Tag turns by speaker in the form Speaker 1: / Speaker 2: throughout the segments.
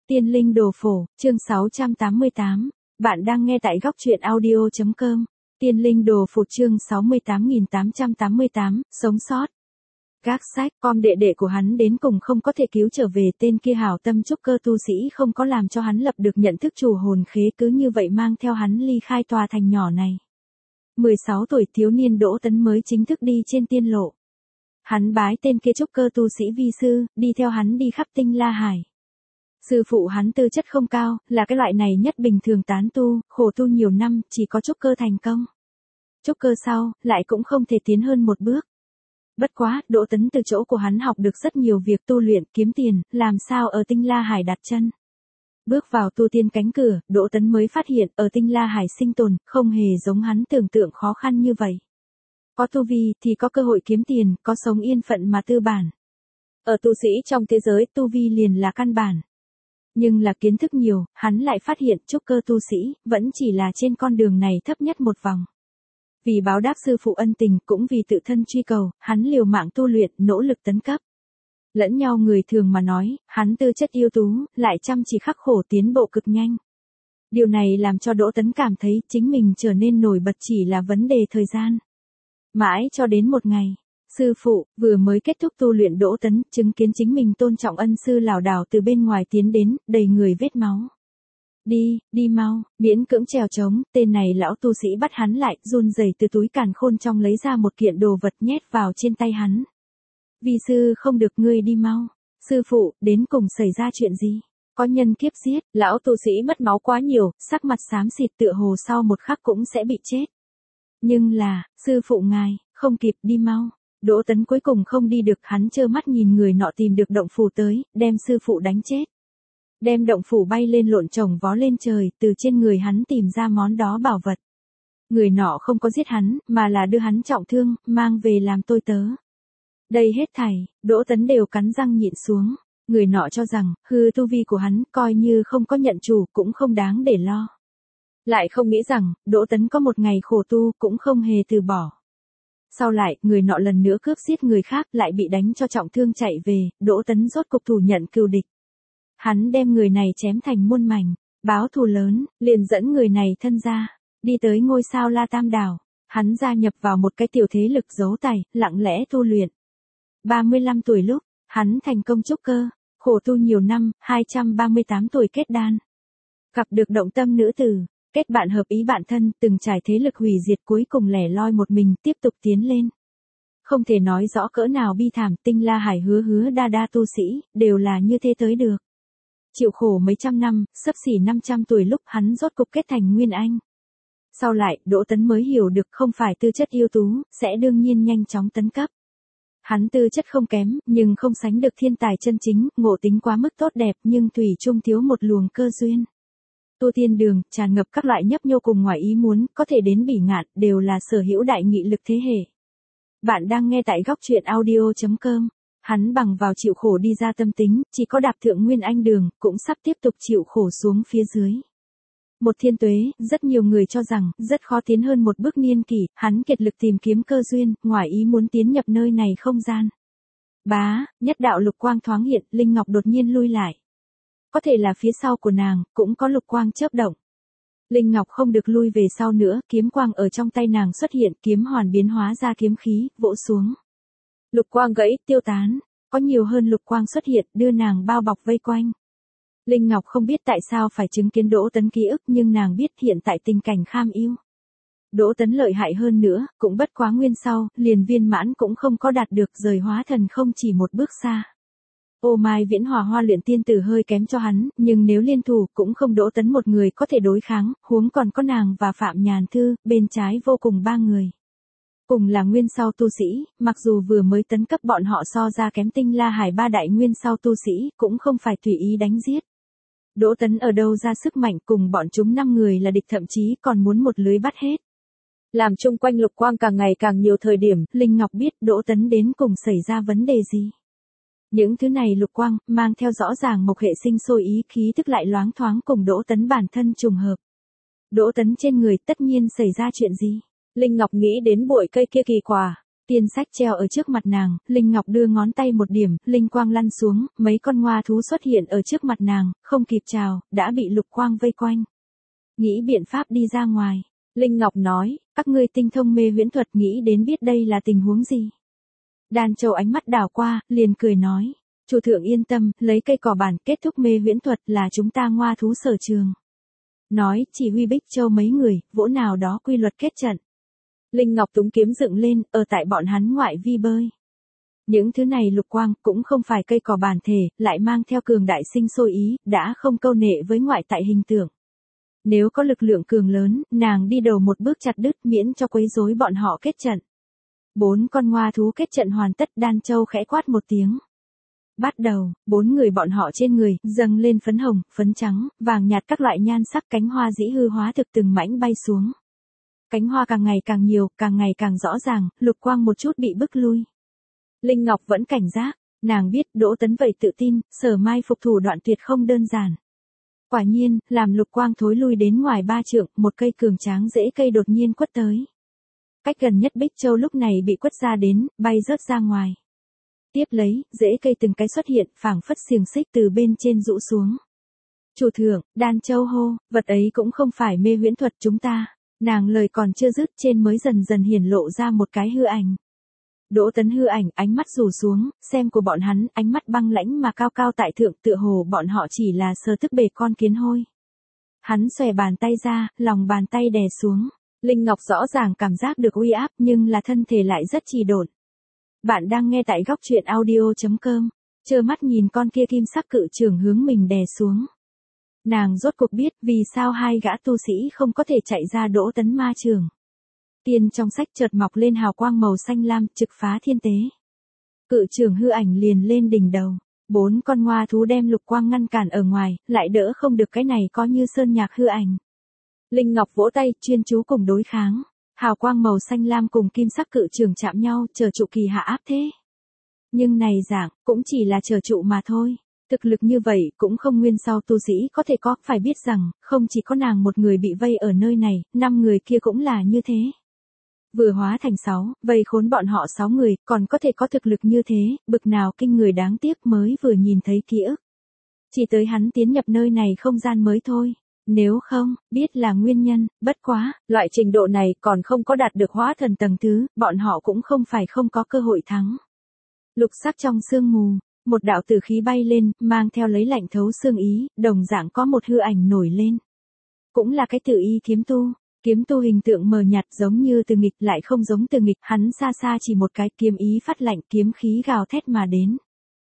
Speaker 1: Tiên linh đồ phổ, chương 688. Bạn đang nghe tại góc truyện audio.com. Tiên linh đồ phổ chương 68888, sống sót. Các sách, con đệ đệ của hắn đến cùng không có thể cứu trở về, tên kia hảo tâm trúc cơ tu sĩ không có làm cho hắn lập được nhận thức chủ hồn khế, cứ như vậy mang theo hắn ly khai tòa thành nhỏ này. 16 tuổi thiếu niên Đỗ Tấn mới chính thức đi trên tiên lộ. Hắn bái tên kia trúc cơ tu sĩ vi sư, đi theo hắn đi khắp Tinh La Hải. Sư phụ hắn tư chất không cao, là cái loại này nhất bình thường tán tu, khổ tu nhiều năm, chỉ có trúc cơ thành công. Trúc cơ sau, lại cũng không thể tiến hơn một bước. Bất quá, Đỗ Tấn từ chỗ của hắn học được rất nhiều việc tu luyện, kiếm tiền, làm sao ở Tinh La Hải đặt chân. Bước vào tu tiên cánh cửa, Đỗ Tấn mới phát hiện ở Tinh La Hải sinh tồn, không hề giống hắn tưởng tượng khó khăn như vậy. Có tu vi thì có cơ hội kiếm tiền, có sống yên phận mà tư bản. Ở tu sĩ trong thế giới, tu vi liền là căn bản. Nhưng là kiến thức nhiều, hắn lại phát hiện trúc cơ tu sĩ, vẫn chỉ là trên con đường này thấp nhất một vòng. Vì báo đáp sư phụ ân tình, cũng vì tự thân truy cầu, hắn liều mạng tu luyện, nỗ lực tấn cấp. Lẫn nhau người thường mà nói, hắn tư chất ưu tú, lại chăm chỉ khắc khổ tiến bộ cực nhanh. Điều này làm cho Đỗ Tấn cảm thấy chính mình trở nên nổi bật chỉ là vấn đề thời gian. Mãi cho đến một ngày, sư phụ vừa mới kết thúc tu luyện, Đỗ Tấn chứng kiến chính mình tôn trọng ân sư lảo đảo từ bên ngoài tiến đến, đầy người vết máu. Đi mau, miễn cưỡng trèo trống, tên này lão tu sĩ bắt hắn lại, run rẩy từ túi càn khôn trong lấy ra một kiện đồ vật nhét vào trên tay hắn. Vi sư không được, ngươi đi mau. Sư phụ, đến cùng xảy ra chuyện gì? Có nhân kiếp giết, lão tu sĩ mất máu quá nhiều, sắc mặt xám xịt tựa hồ sau một khắc cũng sẽ bị chết. Nhưng là, sư phụ ngài, không kịp, đi mau. Đỗ Tấn cuối cùng không đi được, hắn trơ mắt nhìn người nọ tìm được động phủ tới, đem sư phụ đánh chết. Đem động phủ bay lên lộn chồng vó lên trời, từ trên người hắn tìm ra món đó bảo vật. Người nọ không có giết hắn, mà là đưa hắn trọng thương, mang về làm tôi tớ. Đây hết thảy, Đỗ Tấn đều cắn răng nhịn xuống. Người nọ cho rằng, hư tu vi của hắn, coi như không có nhận chủ, cũng không đáng để lo. Lại không nghĩ rằng, Đỗ Tấn có một ngày khổ tu, cũng không hề từ bỏ. Sau lại, người nọ lần nữa cướp giết người khác, lại bị đánh cho trọng thương chạy về, Đỗ Tấn rốt cục thủ nhận cừu địch. Hắn đem người này chém thành muôn mảnh, báo thù lớn, liền dẫn người này thân ra, đi tới ngôi sao La Tam Đảo. Hắn gia nhập vào một cái tiểu thế lực giấu tài, lặng lẽ tu luyện. 35 tuổi lúc, hắn thành công trúc cơ, khổ tu nhiều năm, 238 tuổi kết đan. Gặp được động tâm nữ tử, kết bạn hợp ý bạn thân, từng trải thế lực hủy diệt, cuối cùng lẻ loi một mình tiếp tục tiến lên. Không thể nói rõ cỡ nào bi thảm, Tinh La Hải hứa đa tu sĩ, đều là như thế tới được. Chịu khổ mấy trăm năm, xấp xỉ 500 tuổi lúc hắn rốt cục kết thành Nguyên Anh. Sau lại, Đỗ Tấn mới hiểu được không phải tư chất ưu tú, sẽ đương nhiên nhanh chóng tấn cấp. Hắn tư chất không kém, nhưng không sánh được thiên tài chân chính, ngộ tính quá mức tốt đẹp nhưng thủy chung thiếu một luồng cơ duyên. Tu tiên đường, tràn ngập các loại nhấp nhô cùng ngoài ý muốn, có thể đến bỉ ngạn, đều là sở hữu đại nghị lực thế hệ. Bạn đang nghe tại góc truyện audio.com. Hắn bằng vào chịu khổ đi ra tâm tính, chỉ có đạp thượng Nguyên Anh đường, cũng sắp tiếp tục chịu khổ xuống phía dưới. Một thiên tuế, rất nhiều người cho rằng, rất khó tiến hơn một bước niên kỷ, hắn kiệt lực tìm kiếm cơ duyên, ngoài ý muốn tiến nhập nơi này không gian. Nhất đạo lục quang thoáng hiện, Linh Ngọc đột nhiên lui lại. Có thể là phía sau của nàng, cũng có lục quang chớp động. Linh Ngọc không được lui về sau nữa, kiếm quang ở trong tay nàng xuất hiện, kiếm hoàn biến hóa ra kiếm khí, vỗ xuống. Lục quang gãy, tiêu tán, có nhiều hơn lục quang xuất hiện, đưa nàng bao bọc vây quanh. Linh Ngọc không biết tại sao phải chứng kiến Đỗ Tấn ký ức, nhưng nàng biết hiện tại tình cảnh kham ưu. Đỗ Tấn lợi hại hơn nữa, cũng bất quá nguyên sau, liền viên mãn cũng không có đạt được, rời hóa thần không chỉ một bước xa. Ô Mai Viễn Hòa Hoa luyện tiên tử hơi kém cho hắn, nhưng nếu liên thủ, cũng không Đỗ Tấn một người có thể đối kháng, huống còn có nàng và Phạm Nhàn Thư, bên trái vô cùng ba người. Cùng là nguyên sau tu sĩ, mặc dù vừa mới tấn cấp bọn họ so ra kém Tinh La Hải ba đại nguyên sau tu sĩ, cũng không phải tùy ý đánh giết. Đỗ Tấn ở đâu ra sức mạnh, cùng bọn chúng 5 người là địch, thậm chí còn muốn một lưới bắt hết. Làm chung quanh lục quang càng ngày càng nhiều thời điểm, Linh Ngọc biết Đỗ Tấn đến cùng xảy ra vấn đề gì. Những thứ này lục quang, mang theo rõ ràng mộc hệ sinh sôi ý khí thức lại loáng thoáng cùng Đỗ Tấn bản thân trùng hợp. Đỗ Tấn trên người tất nhiên xảy ra chuyện gì? Linh Ngọc nghĩ đến bụi cây kia kỳ quà. Tiên sách treo ở trước mặt nàng, Linh Ngọc đưa ngón tay một điểm, linh quang lăn xuống, mấy con ngoa thú xuất hiện ở trước mặt nàng, không kịp chào, đã bị lục quang vây quanh. Nghĩ biện pháp đi ra ngoài. Linh Ngọc nói, các ngươi tinh thông mê huyễn thuật, nghĩ đến biết đây là tình huống gì. Đan Châu ánh mắt đảo qua, liền cười nói, chủ thượng yên tâm, lấy cây cỏ bản kết thúc mê huyễn thuật là chúng ta ngoa thú sở trường. Nói, chỉ huy Bích Châu mấy người, vỗ nào đó quy luật kết trận. Linh Ngọc túng kiếm dựng lên, ở tại bọn hắn ngoại vi bơi. Những thứ này lục quang cũng không phải cây cỏ bản thể, lại mang theo cường đại sinh sôi ý, đã không câu nệ với ngoại tại hình tượng. Nếu có lực lượng cường lớn, nàng đi đầu một bước chặt đứt miễn cho quấy rối bọn họ kết trận. 4 con ngoa thú kết trận hoàn tất, Đan Châu khẽ quát một tiếng. Bắt đầu, 4 người bọn họ trên người, dâng lên phấn hồng, phấn trắng, vàng nhạt các loại nhan sắc, cánh hoa dĩ hư hóa thực từng mảnh bay xuống. Cánh hoa càng ngày càng nhiều, càng ngày càng rõ ràng, lục quang một chút bị bức lui. Linh Ngọc vẫn cảnh giác, nàng biết Đỗ Tấn vậy tự tin, Sở Mai phục thủ đoạn tuyệt không đơn giản. Quả nhiên, làm lục quang thối lui đến ngoài 3 trượng, một cây cường tráng rễ cây đột nhiên quất tới. Cách gần nhất Bích Châu lúc này bị quất ra đến, bay rớt ra ngoài. Tiếp lấy, rễ cây từng cái xuất hiện, phảng phất xiềng xích từ bên trên rũ xuống. Chủ thượng, Đan Châu hô, vật ấy cũng không phải mê huyễn thuật chúng ta. Nàng lời còn chưa dứt, trên mới dần dần hiển lộ ra một cái hư ảnh. Đỗ Tấn hư ảnh, ánh mắt rủ xuống, xem của bọn hắn, ánh mắt băng lãnh mà cao cao tại thượng, tựa hồ bọn họ chỉ là sờ thức bề con kiến hôi. Hắn xòe bàn tay ra, lòng bàn tay đè xuống. Linh Ngọc rõ ràng cảm giác được uy áp, nhưng là thân thể lại rất trì độn. Bạn đang nghe tại góc truyện audio.com, trơ mắt nhìn con kia kim sắc cự trưởng hướng mình đè xuống. Nàng rốt cuộc biết vì sao hai gã tu sĩ không có thể chạy ra Đỗ Tấn ma trường. Tiên trong sách chợt mọc lên hào quang màu xanh lam, trực phá thiên tế. Cự trưởng hư ảnh liền lên đỉnh đầu. 4 con ngoa thú đem lục quang ngăn cản ở ngoài, lại đỡ không được cái này có như sơn nhạc hư ảnh. Linh Ngọc vỗ tay, chuyên chú cùng đối kháng. Hào quang màu xanh lam cùng kim sắc cự trường chạm nhau, chờ trụ kỳ hạ áp thế. Nhưng này dạng, cũng chỉ là chờ trụ mà thôi. Thực lực như vậy cũng không nguyên sau tu sĩ có thể có, phải biết rằng, không chỉ có nàng một người bị vây ở nơi này, 5 người kia cũng là như thế. Vừa hóa thành 6, vây khốn bọn họ 6 người, còn có thể có thực lực như thế, bực nào kinh người đáng tiếc mới vừa nhìn thấy ký ức. Chỉ tới hắn tiến nhập nơi này không gian mới thôi. Nếu không, biết là nguyên nhân, bất quá, loại trình độ này còn không có đạt được hóa thần tầng thứ, bọn họ cũng không phải không có cơ hội thắng. Lục sắc trong sương mù, một đạo tử khí bay lên, mang theo lấy lạnh thấu xương ý, đồng dạng có một hư ảnh nổi lên. Cũng là cái tự y kiếm tu hình tượng mờ nhạt giống như từ nghịch lại không giống từ nghịch, hắn xa xa chỉ một cái kiếm ý phát lạnh, kiếm khí gào thét mà đến.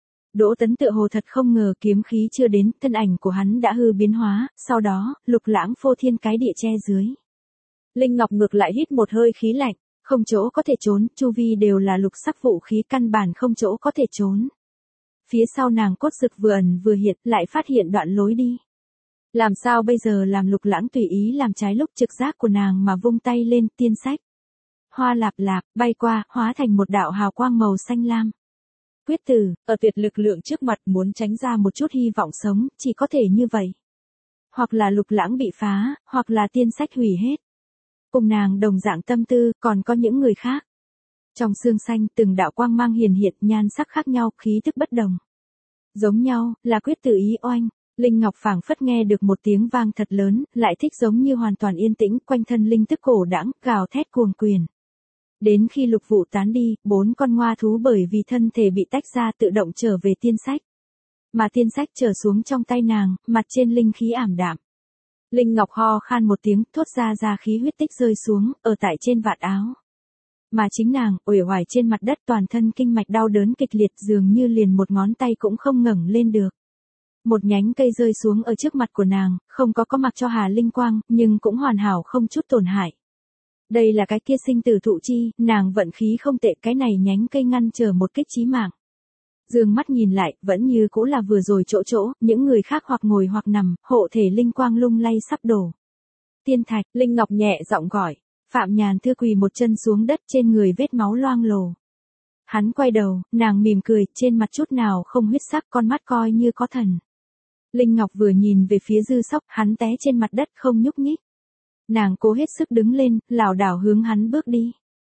Speaker 1: Đỗ Tấn tựa hồ thật không ngờ kiếm khí chưa đến, thân ảnh của hắn đã hư biến hóa, sau đó, lục lãng phô thiên cái địa che dưới. Linh Ngọc ngược lại hít một hơi khí lạnh, không chỗ có thể trốn, chu vi đều là lục sắc vũ khí, căn bản không chỗ có thể trốn. Phía sau nàng cốt rực vừa ẩn vừa hiện, lại phát hiện đoạn lối đi. Làm sao bây giờ, làm lục lãng tùy ý làm trái lúc trực giác của nàng mà vung tay lên, tiên sách. Hoa lạp lạp, bay qua, hóa thành một đạo hào quang màu xanh lam. Quyết tử, ở tuyệt lực lượng trước mặt muốn tránh ra một chút hy vọng sống, chỉ có thể như vậy. Hoặc là lục lãng bị phá, hoặc là tiên sách hủy hết. Cùng nàng đồng dạng tâm tư, còn có những người khác. Trong xương xanh, từng đạo quang mang hiển hiện, nhan sắc khác nhau, khí thức bất đồng. Giống nhau, là quyết tử ý oanh. Linh Ngọc phảng phất nghe được một tiếng vang thật lớn, lại thích giống như hoàn toàn yên tĩnh, quanh thân linh tức cổ đãng, gào thét cuồng quyền. Đến khi lục vụ tán đi, 4 con ngoa thú bởi vì thân thể bị tách ra tự động trở về tiên sách. Mà tiên sách trở xuống trong tay nàng, mặt trên linh khí ảm đạm. Linh Ngọc ho khan một tiếng, thốt ra khí huyết tích rơi xuống, ở tại trên vạt áo. Mà chính nàng, uể oải trên mặt đất, toàn thân kinh mạch đau đớn kịch liệt, dường như liền một ngón tay cũng không ngẩng lên được. Một nhánh cây rơi xuống ở trước mặt của nàng, không có mặc cho hà linh quang, nhưng cũng hoàn hảo không chút tổn hại. Đây là cái kia sinh tử thụ chi, nàng vận khí không tệ, cái này nhánh cây ngăn trở một kích chí mạng. Dương mắt nhìn lại, vẫn như cũ là vừa rồi chỗ, những người khác hoặc ngồi hoặc nằm, hộ thể linh quang lung lay sắp đổ. Tiên Thạch, Linh Ngọc nhẹ giọng gọi, Phạm Nhàn Thư quỳ một chân xuống đất, trên người vết máu loang lổ. Hắn quay đầu, nàng mỉm cười, trên mặt chút nào không huyết sắc, con mắt coi như có thần. Linh Ngọc vừa nhìn về phía Dư Sóc, hắn té trên mặt đất không nhúc nhích. Nàng cố hết sức đứng lên, lảo đảo hướng hắn bước đi.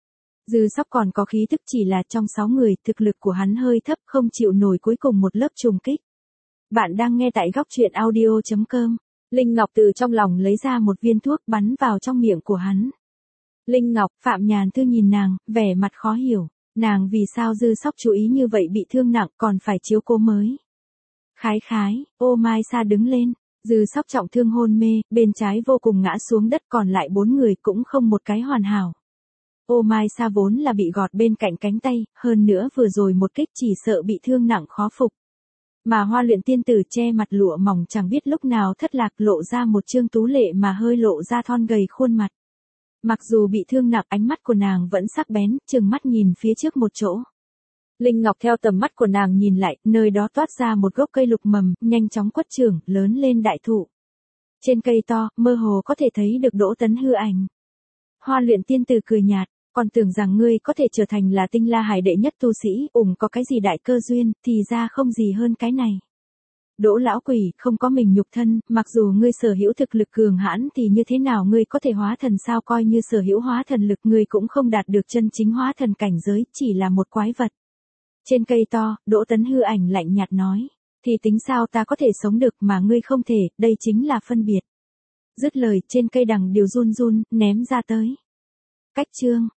Speaker 1: Dư Sóc còn có khí tức, chỉ là trong 6 người, thực lực của hắn hơi thấp, không chịu nổi cuối cùng một lớp trùng kích. Bạn đang nghe tại góc truyện audio.com. Linh Ngọc từ trong lòng lấy ra một viên thuốc bắn vào trong miệng của hắn. Linh Ngọc, Phạm Nhàn Thư nhìn nàng, vẻ mặt khó hiểu. Nàng vì sao Dư Sóc chú ý như vậy, bị thương nặng còn phải chiếu cố mới. Khái khái, Ô Mai Sa đứng lên. Dư Sóc trọng thương hôn mê, bên trái vô cùng ngã xuống đất, còn lại 4 người cũng không một cái hoàn hảo. Ô Mai Sa vốn là bị gọt bên cạnh cánh tay, hơn nữa vừa rồi một kích chỉ sợ bị thương nặng khó phục. Mà Hoa Luyện tiên tử che mặt lụa mỏng chẳng biết lúc nào thất lạc, lộ ra một trương tú lệ mà hơi lộ ra thon gầy khuôn mặt. Mặc dù bị thương nặng, ánh mắt của nàng vẫn sắc bén, trừng mắt nhìn phía trước một chỗ. Linh Ngọc theo tầm mắt của nàng nhìn lại, nơi đó toát ra một gốc cây lục mầm, nhanh chóng quất trưởng, lớn lên đại thụ. Trên cây to, mơ hồ có thể thấy được Đỗ Tấn hư ảnh. Hoa Luyện tiên tử cười nhạt, còn tưởng rằng ngươi có thể trở thành là Tinh La Hải đệ nhất tu sĩ, có cái gì đại cơ duyên, thì ra không gì hơn cái này. Đỗ lão quỷ, không có mình nhục thân, mặc dù ngươi sở hữu thực lực cường hãn thì như thế nào ngươi có thể hóa thần sao, coi như sở hữu hóa thần lực ngươi cũng không đạt được chân chính hóa thần cảnh giới, chỉ là một quái vật. Trên cây to, Đỗ Tấn hư ảnh lạnh nhạt nói, thì tính sao ta có thể sống được mà ngươi không thể, đây chính là phân biệt. Dứt lời, trên cây đằng điều run run, ném ra tới. Cách chương.